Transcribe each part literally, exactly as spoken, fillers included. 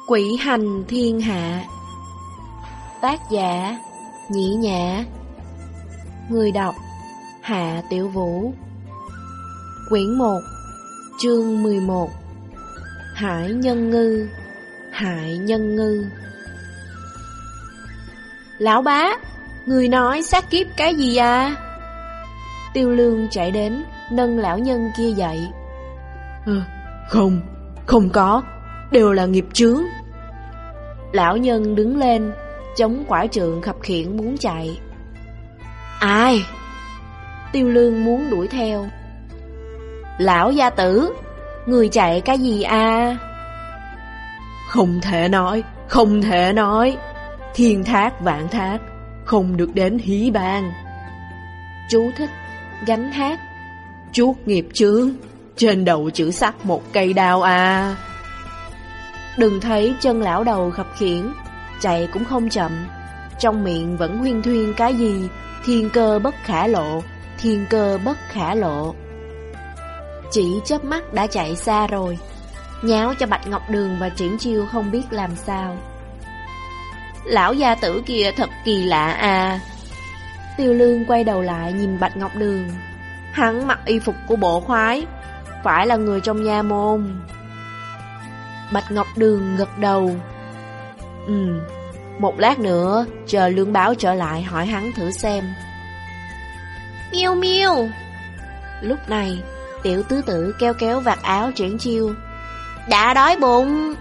Quỷ hành thiên hạ. Tác giả Nhĩ Nhã. Người đọc Hạ Tiểu Vũ. Quyển một, chương mười một. Hải nhân ngư. Hải nhân ngư. Lão bá, người nói sát kiếp cái gì à? Tiêu Lương chạy đến, nâng lão nhân kia dậy. À, không, không có, đều là nghiệp chướng. Lão nhân đứng lên, chống quải trượng khập khiễng muốn chạy. Ai? Tiêu Lương muốn đuổi theo. Lão gia tử, người chạy cái gì à? Không thể nói, không thể nói. Thiên thác vạn thác, không được đến hí bàn. Chú thích gánh hát. Chuốt nghiệp chướng, trên đầu chữ sắc một cây đao à. Đừng thấy chân lão đầu khập khiễng, chạy cũng không chậm, trong miệng vẫn huyên thuyên cái gì thiên cơ bất khả lộ, thiên cơ bất khả lộ. Chỉ chớp mắt đã chạy xa rồi, nháo cho Bạch Ngọc Đường và Triển Chiêu không biết làm sao. Lão gia tử kia thật kỳ lạ à. Tiêu Lương quay đầu lại nhìn Bạch Ngọc Đường. Hắn mặc y phục của bộ khoái, phải là người trong nha môn. Bạch Ngọc Đường gật đầu. Ừ, một lát nữa chờ Lương Báo trở lại hỏi hắn thử xem. Miêu miêu. Lúc này tiểu tứ tử kéo kéo vạt áo Triển Chiêu. Đã đói bụng.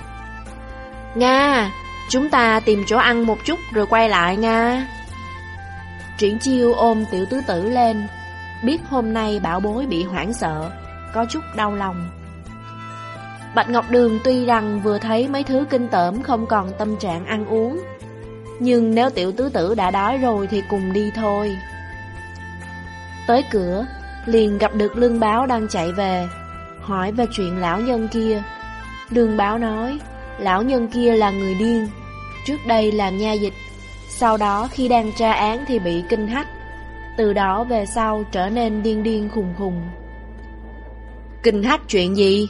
Nga, chúng ta tìm chỗ ăn một chút rồi quay lại Nga. Triển Chiêu ôm tiểu tứ tử lên, biết hôm nay bảo bối bị hoảng sợ, có chút đau lòng. Bạch Ngọc Đường tuy rằng vừa thấy mấy thứ kinh tởm không còn tâm trạng ăn uống, nhưng nếu tiểu tứ tử đã đói rồi thì cùng đi thôi. Tới cửa, liền gặp được Lương Báo đang chạy về, hỏi về chuyện lão nhân kia. Lương Báo nói, lão nhân kia là người điên, trước đây làm nha dịch, sau đó khi đang tra án thì bị kinh hách, từ đó về sau trở nên điên điên khùng khùng. Kinh hách chuyện gì?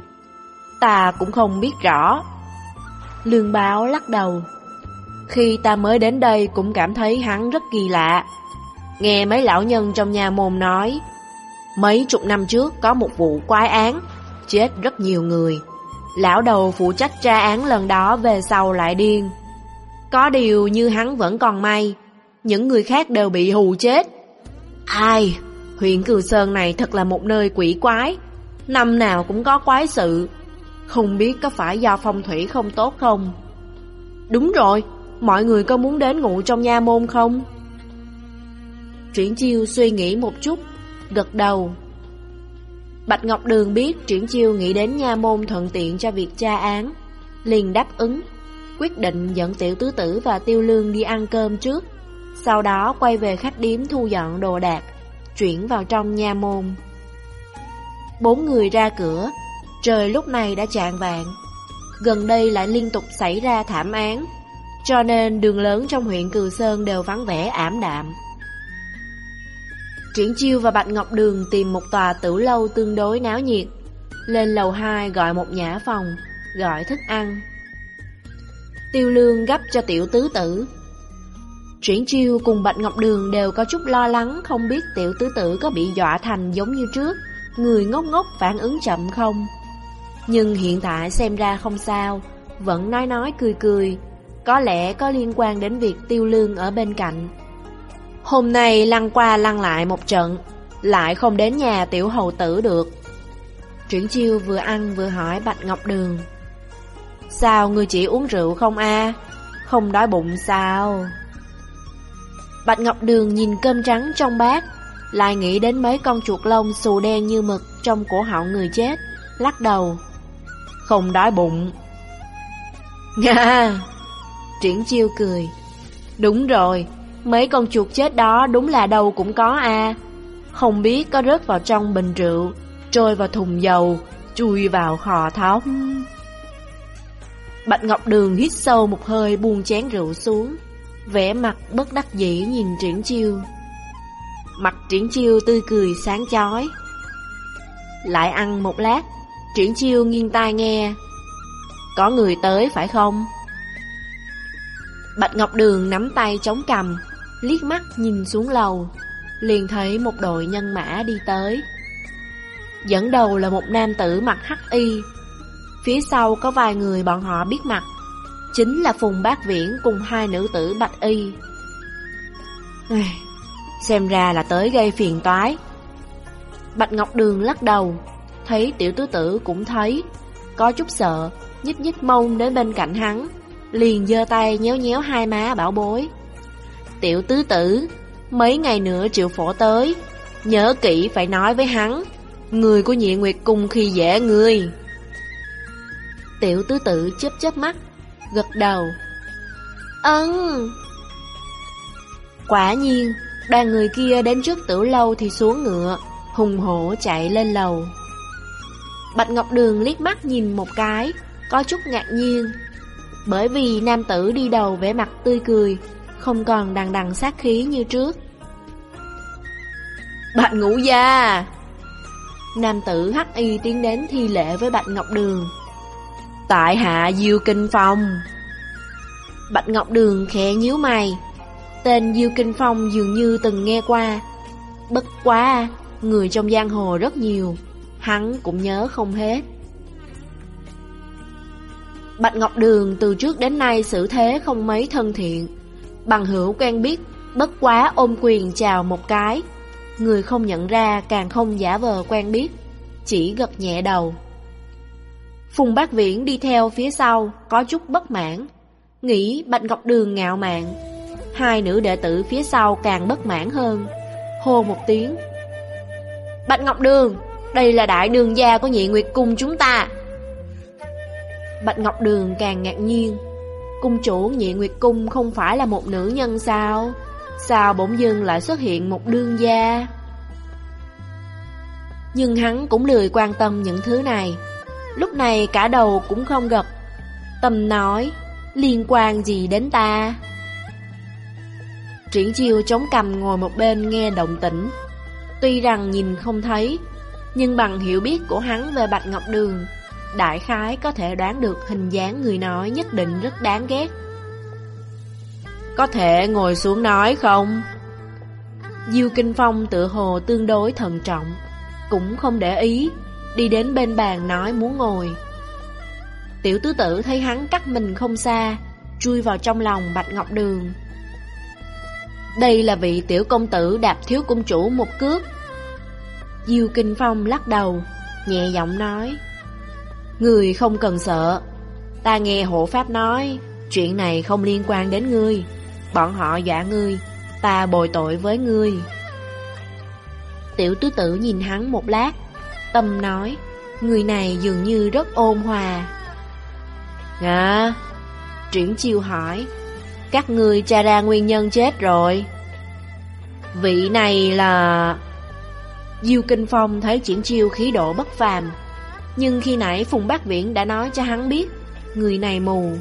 Ta cũng không biết rõ. Lương Báo lắc đầu. Khi ta mới đến đây cũng cảm thấy hắn rất kỳ lạ. Nghe mấy lão nhân trong nhà môn nói, mấy chục năm trước có một vụ quái án, chết rất nhiều người. Lão đầu phụ trách tra án lần đó về sau lại điên. Có điều như hắn vẫn còn may, những người khác đều bị hù chết. Ai, huyện Cừ Sơn này thật là một nơi quỷ quái, năm nào cũng có quái sự. Không biết có phải do phong thủy không tốt không? Đúng rồi, mọi người có muốn đến ngủ trong nha môn không? Triển Chiêu suy nghĩ một chút, gật đầu. Bạch Ngọc Đường biết Triển Chiêu nghĩ đến nha môn thuận tiện cho việc tra án, liền đáp ứng, quyết định dẫn tiểu tứ tử và Tiêu Lương đi ăn cơm trước, sau đó quay về khách điếm thu dọn đồ đạc, chuyển vào trong nha môn. Bốn người ra cửa, trời lúc này đã chạng vạng. Gần đây lại liên tục xảy ra thảm án, cho nên đường lớn trong huyện Cừ Sơn đều vắng vẻ ảm đạm. Triển Chiêu và Bạch Ngọc Đường tìm một tòa tử lâu tương đối náo nhiệt, lên lầu hai gọi một nhã phòng, gọi thức ăn. Tiêu Lương gấp cho tiểu tứ tử. Triển Chiêu cùng Bạch Ngọc Đường đều có chút lo lắng, không biết tiểu tứ tử có bị dọa thành giống như trước, người ngốc ngốc phản ứng chậm không. Nhưng hiện tại xem ra không sao, vẫn nói nói cười cười, có lẽ có liên quan đến việc Tiêu Lương ở bên cạnh. Hôm nay lăn qua lăn lại một trận, lại không đến nhà tiểu hầu tử được. Triển Chiêu vừa ăn vừa hỏi Bạch Ngọc Đường. Sao ngươi chỉ uống rượu không a? À? Không đói bụng sao? Bạch Ngọc Đường nhìn cơm trắng trong bát, lại nghĩ đến mấy con chuột lông xù đen như mực trong cổ họng người chết, lắc đầu. Không đói bụng. Nga! Triển Chiêu cười. Đúng rồi, mấy con chuột chết đó đúng là đâu cũng có a. À. Không biết có rớt vào trong bình rượu, trôi vào thùng dầu, chui vào khò thóc. Bạch Ngọc Đường hít sâu một hơi, buông chén rượu xuống, vẻ mặt bất đắc dĩ nhìn Triển Chiêu. Mặt Triển Chiêu tươi cười sáng chói. Lại ăn một lát, Triển Chiêu nghiêng tai nghe. Có người tới phải không? Bạch Ngọc Đường nắm tay chống cằm, liếc mắt nhìn xuống lầu, liền thấy một đội nhân mã đi tới. Dẫn đầu là một nam tử mặc hắc y, phía sau có vài người bọn họ biết mặt, chính là Phùng Bác Viễn cùng hai nữ tử bạch y. Xem ra là tới gây phiền toái. Bạch Ngọc Đường lắc đầu, thấy tiểu tứ tử cũng thấy, có chút sợ, nhích nhích mông đến bên cạnh hắn, liền giơ tay nhéo nhéo hai má bảo bối. Tiểu tứ tử, mấy ngày nữa Triệu Phổ tới, nhớ kỹ phải nói với hắn, người của Nhị Nguyệt Cung khi dễ người. Tiểu tứ tử chớp chớp mắt, gật đầu. Ừm. Quả nhiên, đoàn người kia đến trước tử lâu thì xuống ngựa, hùng hổ chạy lên lầu. Bạch Ngọc Đường liếc mắt nhìn một cái, có chút ngạc nhiên, bởi vì nam tử đi đầu vẻ mặt tươi cười, không còn đằng đằng sát khí như trước. Bạch Ngũ gia! Nam tử hắc y tiến đến thi lễ với Bạch Ngọc Đường. Tại hạ Diêu Kinh Phong. Bạch Ngọc Đường khẽ nhíu mày, tên Diêu Kinh Phong dường như từng nghe qua, bất quá người trong giang hồ rất nhiều, hắn cũng nhớ không hết. Bạch Ngọc Đường từ trước đến nay xử thế không mấy thân thiện, bằng hữu quen biết, bất quá ôm quyền chào một cái, người không nhận ra càng không giả vờ quen biết, chỉ gật nhẹ đầu. Phùng Bác Viễn đi theo phía sau, có chút bất mãn, nghĩ Bạch Ngọc Đường ngạo mạn. Hai nữ đệ tử phía sau càng bất mãn hơn, hô một tiếng. Bạch Ngọc Đường, đây là đại đường gia của Nhị Nguyệt Cung chúng ta. Bạch Ngọc Đường càng ngạc nhiên, cung chủ Nhị Nguyệt Cung không phải là một nữ nhân sao? Sao bỗng dưng lại xuất hiện một đương gia? Nhưng hắn cũng lười quan tâm những thứ này, lúc này cả đầu cũng không gật, tâm nói, liên quan gì đến ta? Triển Chiêu chống cằm ngồi một bên nghe động tĩnh, tuy rằng nhìn không thấy, nhưng bằng hiểu biết của hắn về Bạch Ngọc Đường, đại khái có thể đoán được hình dáng người nói nhất định rất đáng ghét. Có thể ngồi xuống nói không? Diêu Kinh Phong tựa hồ tương đối thận trọng, cũng không để ý, đi đến bên bàn nói muốn ngồi. Tiểu tứ tử thấy hắn cách mình không xa, chui vào trong lòng Bạch Ngọc Đường. Đây là vị tiểu công tử đạp thiếu cung chủ một cước. Diêu Kinh Phong lắc đầu, nhẹ giọng nói, người không cần sợ, ta nghe hộ pháp nói, chuyện này không liên quan đến ngươi, bọn họ dọa ngươi, ta bồi tội với ngươi. Tiểu tứ tử nhìn hắn một lát, tâm nói, người này dường như rất ôn hòa. À, Triển Chiêu hỏi, các ngươi tra ra nguyên nhân chết rồi? Vị này là... Diêu Kinh Phong thấy Triển Chiêu khí độ bất phàm, nhưng khi nãy Phùng Bác Viễn đã nói cho hắn biết, người này mù.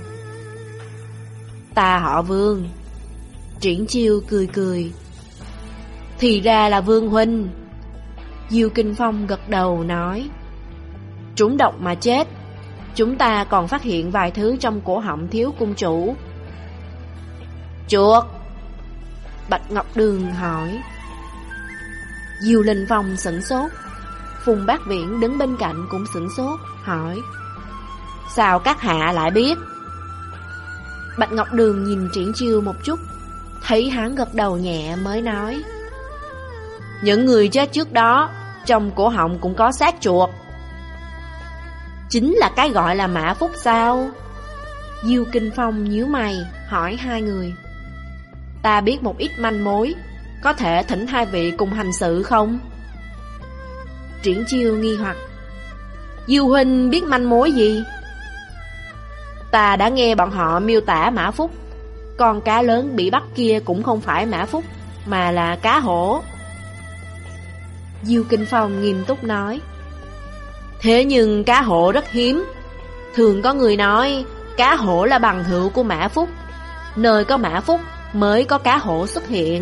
Ta họ Vương. Triển Chiêu cười cười. Thì ra là Vương huynh. Diêu Kinh Phong gật đầu nói, trúng độc mà chết. Chúng ta còn phát hiện vài thứ trong cổ họng thiếu cung chủ. Chuột? Bạch Ngọc Đường hỏi. Diêu Linh Phong sửng sốt. Phùng Bác Viễn đứng bên cạnh cũng sửng sốt, hỏi, sao các hạ lại biết? Bạch Ngọc Đường nhìn Triển Chiêu một chút, thấy hắn gật đầu nhẹ mới nói, những người chết trước đó, trong cổ họng cũng có xác chuột. Chính là cái gọi là mã phúc sao? Diêu Kinh Phong nhíu mày, hỏi hai người. Ta biết một ít manh mối, có thể thỉnh hai vị cùng hành sự không? Triển Chiêu nghi hoặc. Diêu huynh biết manh mối gì? Ta đã nghe bọn họ miêu tả mã phúc, con cá lớn bị bắt kia cũng không phải mã phúc, mà là cá hổ. Diêu Kinh Phong nghiêm túc nói, thế nhưng cá hổ rất hiếm. Thường có người nói cá hổ là bằng hữu của mã phúc, nơi có mã phúc mới có cá hổ xuất hiện.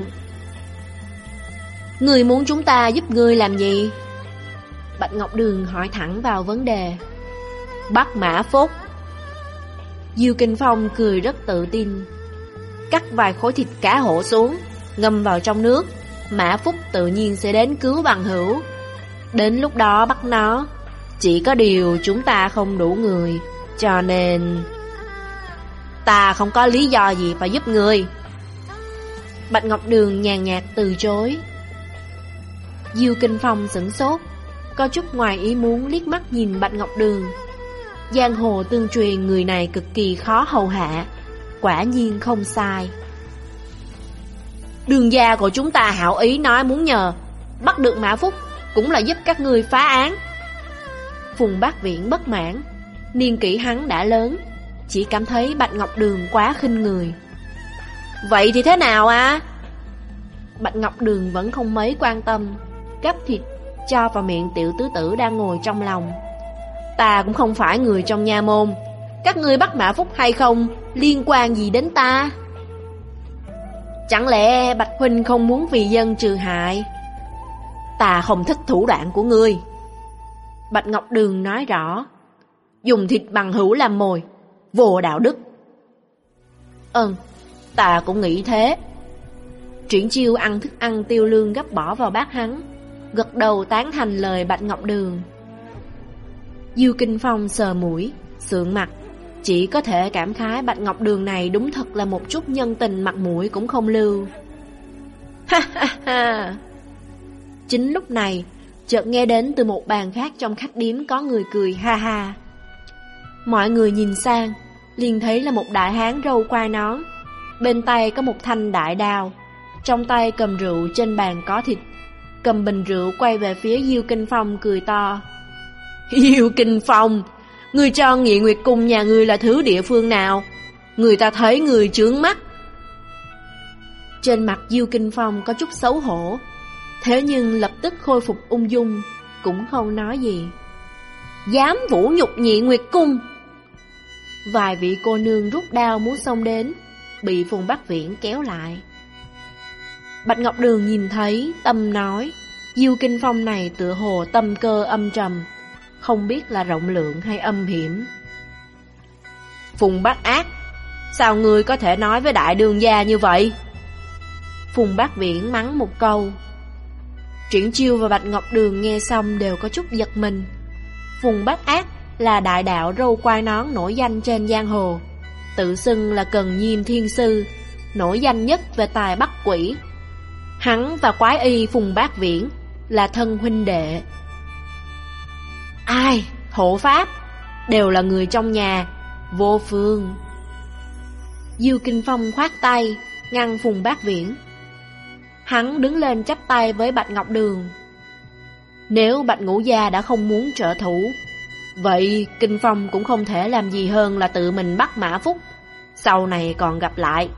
Ngươi muốn chúng ta giúp ngươi làm gì? Bạch Ngọc Đường hỏi thẳng vào vấn đề. Bắt mã phúc. Diêu Kinh Phong cười rất tự tin. Cắt vài khối thịt cá hổ xuống, ngâm vào trong nước, Mã Phúc tự nhiên sẽ đến cứu bằng hữu. Đến lúc đó bắt nó. Chỉ có điều chúng ta không đủ người, cho nên ta không có lý do gì phải giúp người. Bạch Ngọc Đường nhàn nhạt từ chối. Diêu Kinh Phong sửng sốt, có chút ngoài ý muốn liếc mắt nhìn Bạch Ngọc Đường. Giang hồ tương truyền người này cực kỳ khó hầu hạ, quả nhiên không sai. Đường gia của chúng ta hảo ý nói muốn nhờ, bắt được Mã Phúc cũng là giúp các ngươi phá án. Phùng Bác Viễn bất mãn, niên kỷ hắn đã lớn, chỉ cảm thấy Bạch Ngọc Đường quá khinh người. Vậy thì thế nào à? Bạch Ngọc Đường vẫn không mấy quan tâm, gắp thịt cho vào miệng tiểu tứ tử đang ngồi trong lòng. Ta cũng không phải người trong nha môn, các ngươi bắt Mã Phúc hay không liên quan gì đến ta? Chẳng lẽ Bạch huynh không muốn vì dân trừ hại? Ta không thích thủ đoạn của ngươi. Bạch Ngọc Đường nói rõ, dùng thịt bằng hữu làm mồi, vô đạo đức. Ừm, ta cũng nghĩ thế. Triển Chiêu ăn thức ăn Tiêu Lương gấp bỏ vào bát hắn, gật đầu tán thành lời Bạch Ngọc Đường. Diêu Kinh Phong sờ mũi, sượng mặt, chỉ có thể cảm khái Bạch Ngọc Đường này đúng thật là một chút nhân tình mặt mũi cũng không lưu. Ha ha ha. Chính lúc này, chợt nghe đến từ một bàn khác trong khách điếm có người cười ha ha. Mọi người nhìn sang, liền thấy là một đại hán râu quai nón, bên tay có một thanh đại đao, trong tay cầm rượu, trên bàn có thịt, cầm bình rượu quay về phía Diêu Kinh Phong cười to. Diêu Kinh Phong, ngươi cho Nghị Nguyệt Cung nhà ngươi là thứ địa phương nào? Người ta thấy người chướng mắt. Trên mặt Diêu Kinh Phong có chút xấu hổ, thế nhưng lập tức khôi phục ung dung, cũng không nói gì. Dám vũ nhục Nhị Nguyệt Cung. Vài vị cô nương rút đao muốn xông đến, bị Phùng Bác Viễn kéo lại. Bạch Ngọc Đường nhìn thấy, tâm nói, Diêu Kinh Phong này tựa hồ tâm cơ âm trầm, không biết là rộng lượng hay âm hiểm. Phùng Bác Ác, sao ngươi có thể nói với đại đường gia như vậy? Phùng Bác Viễn mắng một câu. Triển Chiêu và Bạch Ngọc Đường nghe xong đều có chút giật mình. Phùng Bác Ác là đại đạo râu quai nón nổi danh trên giang hồ, tự xưng là Cần Nhiêm Thiên Sư, nổi danh nhất về tài bắt quỷ. Hắn và quái y Phùng Bác Viễn là thân huynh đệ. Ai, hộ pháp, đều là người trong nhà, vô phương. Diêu Kinh Phong khoát tay, ngăn Phùng Bác Viễn. Hắn đứng lên chắp tay với Bạch Ngọc Đường. Nếu Bạch Ngũ Gia đã không muốn trợ thủ, vậy Kinh Phong cũng không thể làm gì hơn là tự mình bắt Mã Phúc, sau này còn gặp lại.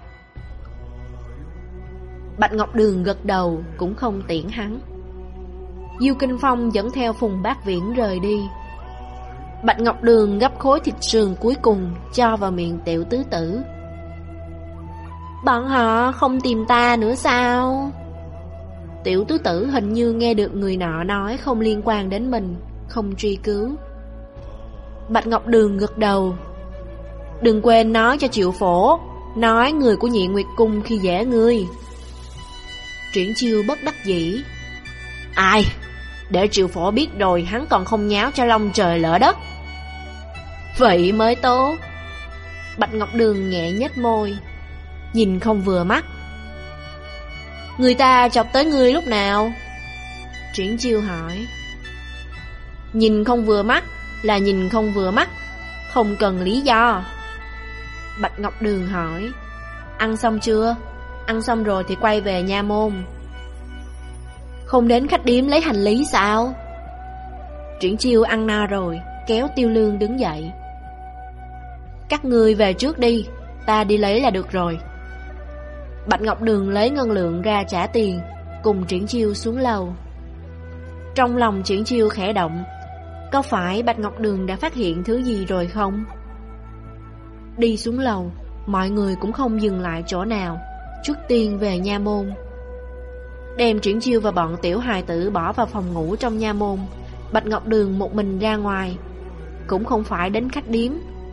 Bạch Ngọc Đường gật đầu, cũng không tiễn hắn. Diêu Kinh Phong dẫn theo Phùng Bác Viễn rời đi. Bạch Ngọc Đường gấp khối thịt sườn cuối cùng cho vào miệng tiểu tứ tử. Bọn họ không tìm ta nữa sao? Tiểu tứ tử hình như nghe được người nọ nói không liên quan đến mình, không truy cứu. Bạch Ngọc Đường gật đầu. Đừng quên nói cho Triệu Phổ, nói người của Nhị Nguyệt Cung khi dễ ngươi. Triển Chiêu bất đắc dĩ. Ai? Để Triệu Phổ biết rồi hắn còn không nháo cho long trời lỡ đất. Vậy mới tốt. Bạch Ngọc Đường nhẹ nhếch môi, nhìn không vừa mắt. Người ta chọc tới ngươi lúc nào? Triển Chiêu hỏi. Nhìn không vừa mắt là nhìn không vừa mắt, không cần lý do. Bạch Ngọc Đường hỏi. Ăn xong chưa? Ăn xong rồi thì quay về nha môn. Không đến khách điếm lấy hành lý sao? Triển Chiêu ăn no rồi, kéo Tiêu Lương đứng dậy. Các ngươi về trước đi, ta đi lấy là được rồi. Bạch Ngọc Đường lấy ngân lượng ra trả tiền, cùng Triển Chiêu xuống lầu. Trong lòng Triển Chiêu khẽ động, có phải Bạch Ngọc Đường đã phát hiện thứ gì rồi không? Đi xuống lầu, mọi người cũng không dừng lại chỗ nào, trước tiên về nha môn. Đem Triển Chiêu và bọn tiểu hài tử bỏ vào phòng ngủ trong nha môn, Bạch Ngọc Đường một mình ra ngoài. Cũng không phải đến khách điếm,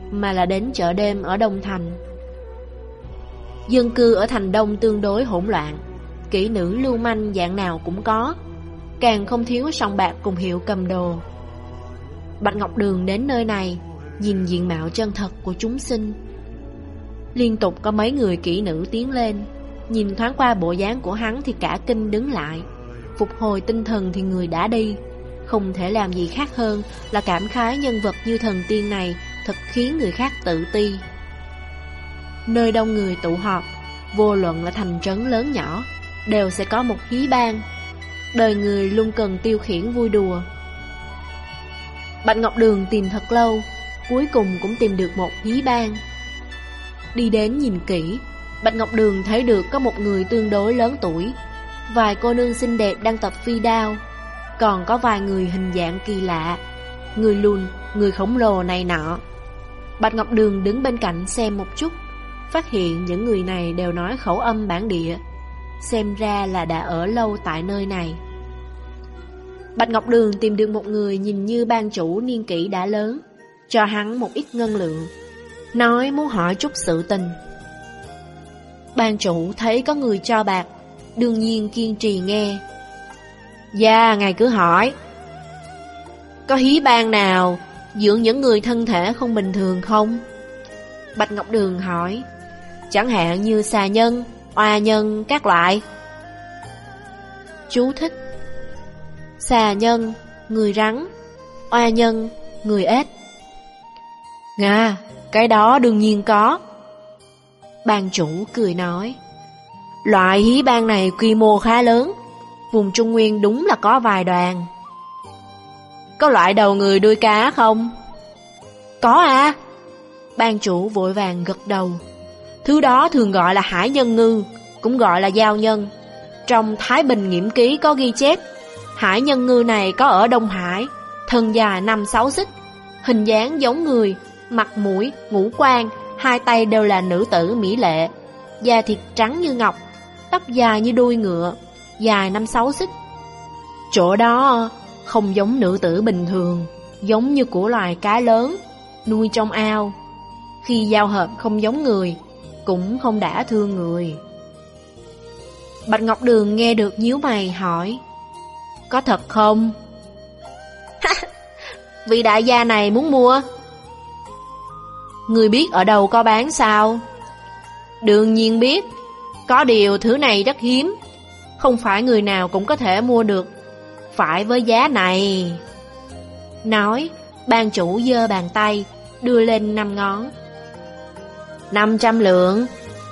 mà là đến chợ đêm ở Đông Thành. Dân cư ở thành Đông tương đối hỗn loạn, kỹ nữ lưu manh dạng nào cũng có, càng không thiếu sòng bạc cùng hiệu cầm đồ. Bạch Ngọc Đường đến nơi này, nhìn diện mạo chân thật của chúng sinh. Liên tục có mấy người kỹ nữ tiến lên, nhìn thoáng qua bộ dáng của hắn thì cả kinh đứng lại. Phục hồi tinh thần thì người đã đi, không thể làm gì khác hơn là cảm khái nhân vật như thần tiên này thật khiến người khác tự ti. Nơi đông người tụ họp, vô luận là thành trấn lớn nhỏ, đều sẽ có một hí bang. Đời người luôn cần tiêu khiển vui đùa. Bạch Ngọc Đường tìm thật lâu, cuối cùng cũng tìm được một hí bang. Đi đến nhìn kỹ, Bạch Ngọc Đường thấy được có một người tương đối lớn tuổi, vài cô nương xinh đẹp đang tập phi đao, còn có vài người hình dạng kỳ lạ, người lùn, người khổng lồ này nọ. Bạch Ngọc Đường đứng bên cạnh xem một chút, phát hiện những người này đều nói khẩu âm bản địa, xem ra là đã ở lâu tại nơi này. Bạch Ngọc Đường tìm được một người nhìn như ban chủ niên kỷ đã lớn, cho hắn một ít ngân lượng, nói muốn hỏi chút sự tình. Ban chủ thấy có người cho bạc, đương nhiên kiên trì nghe. Dạ, ngài cứ hỏi. Có hí bang nào dưỡng những người thân thể không bình thường không? Bạch Ngọc Đường hỏi. Chẳng hạn như xà nhân, oa nhân, các loại. Chú thích: xà nhân, người rắn; oa nhân, người ếch. Nga, cái đó đương nhiên có. Ban chủ cười nói. Loại hí bang này quy mô khá lớn, vùng Trung Nguyên đúng là có vài đoàn. Có loại đầu người đuôi cá không? Có à. Ban chủ vội vàng gật đầu. Thứ đó thường gọi là hải nhân ngư, cũng gọi là giao nhân. Trong Thái Bình Nghiễm Ký có ghi chép, hải nhân ngư này có ở Đông Hải, thân dài năm sáu xích, hình dáng giống người, mặt mũi, ngũ quan, hai tay đều là nữ tử mỹ lệ, da thịt trắng như ngọc, tóc dài như đuôi ngựa, dài năm sáu xích. Chỗ đó không giống nữ tử bình thường, giống như của loài cá lớn, nuôi trong ao. Khi giao hợp không giống người, cũng không đã thương người. Bạch Ngọc Đường nghe được nhíu mày hỏi. Có thật không? Vị đại gia này muốn mua. Người biết ở đâu có bán sao? Đương nhiên biết. Có điều thứ này rất hiếm, không phải người nào cũng có thể mua được, phải với giá này. Nói, ban chủ giơ bàn tay, đưa lên năm ngón. Năm trăm lượng.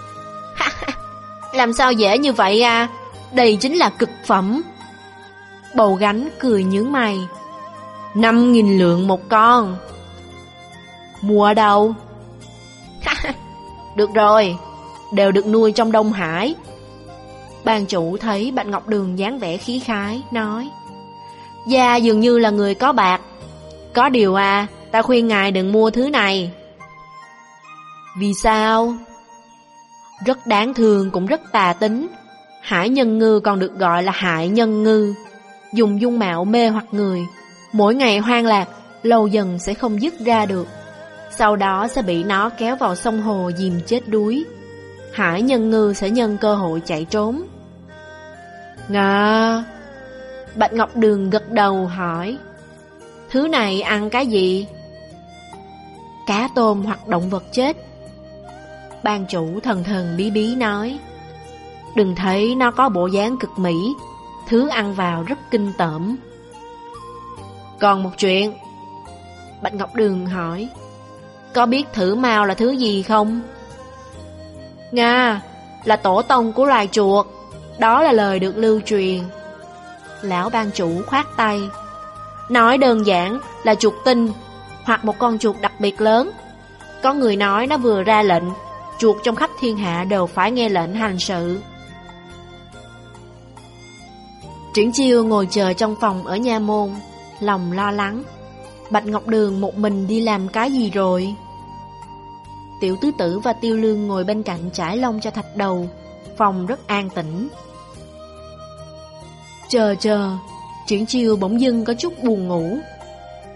Làm sao dễ như vậy à? Đây chính là cực phẩm. Bầu Gánh cười nhướng mày. Năm nghìn lượng một con. Mua ở đâu? Được rồi, đều được nuôi trong Đông Hải. Ban chủ thấy Bạch Ngọc Đường dáng vẻ khí khái, nói. Gia dường như là người có bạc. Có điều à, ta khuyên ngài đừng mua thứ này. Vì sao? Rất đáng thương cũng rất tà tính. Hải nhân ngư còn được gọi là hại nhân ngư, dùng dung mạo mê hoặc người, mỗi ngày hoang lạc, lâu dần sẽ không dứt ra được. Sau đó sẽ bị nó kéo vào sông hồ dìm chết đuối. Hải nhân ngư sẽ nhân cơ hội chạy trốn. Ngà. Bạch Ngọc Đường gật đầu hỏi. Thứ này ăn cái gì? Cá tôm hoặc động vật chết. Ban chủ thần thần bí bí nói. Đừng thấy nó có bộ dáng cực mỹ, thứ ăn vào rất kinh tởm. Còn một chuyện. Bạch Ngọc Đường hỏi. Có biết thử mao là thứ gì không? Nga, là tổ tông của loài chuột. Đó là lời được lưu truyền. Lão ban chủ khoát tay. Nói đơn giản là chuột tinh, hoặc một con chuột đặc biệt lớn. Có người nói nó vừa ra lệnh, chuột trong khắp thiên hạ đều phải nghe lệnh hành sự. Triển Chiêu ngồi chờ trong phòng ở nha môn, lòng lo lắng. Bạch Ngọc Đường một mình đi làm cái gì rồi? Tiểu tứ tử và Tiêu Lương ngồi bên cạnh trải lông cho Thạch Đầu. Phòng rất an tĩnh. Chờ chờ, Triển Chiêu bỗng dưng có chút buồn ngủ.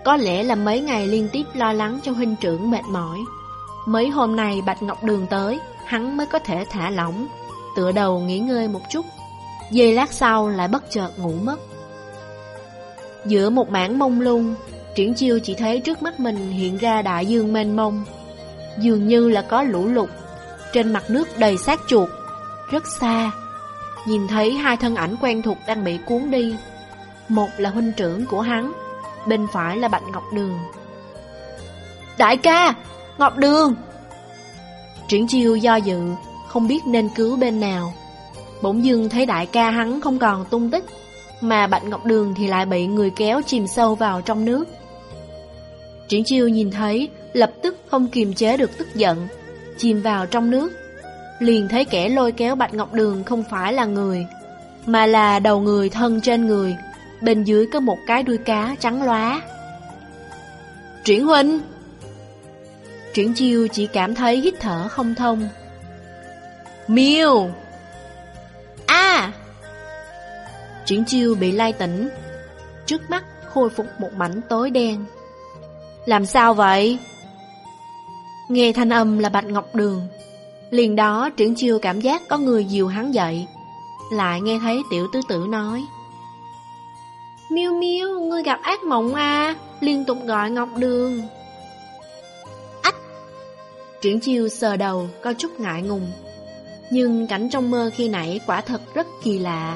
Có lẽ là mấy ngày liên tiếp lo lắng cho huynh trưởng mệt mỏi. Mấy hôm nay Bạch Ngọc Đường tới, hắn mới có thể thả lỏng, tựa đầu nghỉ ngơi một chút. Giây lát sau lại bất chợt ngủ mất. Giữa một mảng mông lung, Triển Chiêu chỉ thấy trước mắt mình hiện ra đại dương mênh mông. Dường như là có lũ lụt, trên mặt nước đầy xác chuột. Rất xa, nhìn thấy hai thân ảnh quen thuộc đang bị cuốn đi. Một là huynh trưởng của hắn, bên phải là Bạch Ngọc Đường. Đại ca, Ngọc Đường! Triển Chiêu do dự, không biết nên cứu bên nào. Bỗng dưng thấy đại ca hắn không còn tung tích, mà Bạch Ngọc Đường thì lại bị người kéo chìm sâu vào trong nước. Triển Chiêu nhìn thấy, lập tức không kiềm chế được tức giận, chìm vào trong nước. Liền thấy kẻ lôi kéo Bạch Ngọc Đường không phải là người, mà là đầu người thân trên người, bên dưới có một cái đuôi cá trắng lóa. Triển huynh! Triển Chiêu chỉ cảm thấy hít thở không thông. Miêu! A! Triển Chiêu bị lay tỉnh, trước mắt khôi phục một mảnh tối đen. Làm sao vậy? Nghe thanh âm là Bạch Ngọc Đường, liền đó Triển Chiêu cảm giác có người dìu hắn dậy. Lại nghe thấy tiểu tứ tử nói: Miêu Miêu, ngươi gặp ác mộng à? Liên tục gọi Ngọc Đường. Ách! Triển Chiêu sờ đầu, có chút ngại ngùng. Nhưng cảnh trong mơ khi nãy quả thật rất kỳ lạ.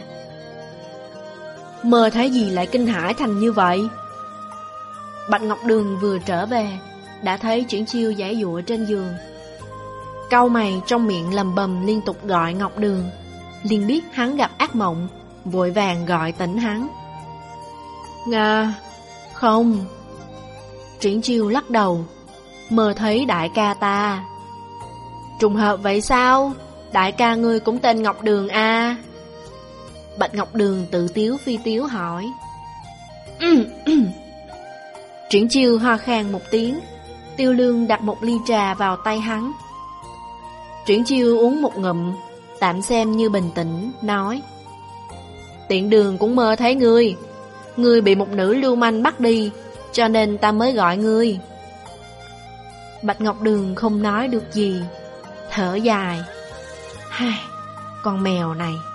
Mơ thấy gì lại kinh hãi thành như vậy? Bạch Ngọc Đường vừa trở về, đã thấy Triển Chiêu giãy giụa trên giường. Cau mày trong miệng lầm bầm liên tục gọi Ngọc Đường, liền biết hắn gặp ác mộng, vội vàng gọi tỉnh hắn. Nga, không. Triển Chiêu lắc đầu, mơ thấy đại ca ta. Trùng hợp vậy sao? Đại ca ngươi cũng tên Ngọc Đường à? Bạch Ngọc Đường tự tiếu phi tiếu hỏi. Triển Chiêu ho khan một tiếng. Tiêu Lương đặt một ly trà vào tay hắn. Triển Chiêu uống một ngụm, tạm xem như bình tĩnh, nói: Tiện đường cũng mơ thấy ngươi. Ngươi bị một nữ lưu manh bắt đi, cho nên ta mới gọi ngươi. Bạch Ngọc Đường không nói được gì, thở dài. Hai, con mèo này.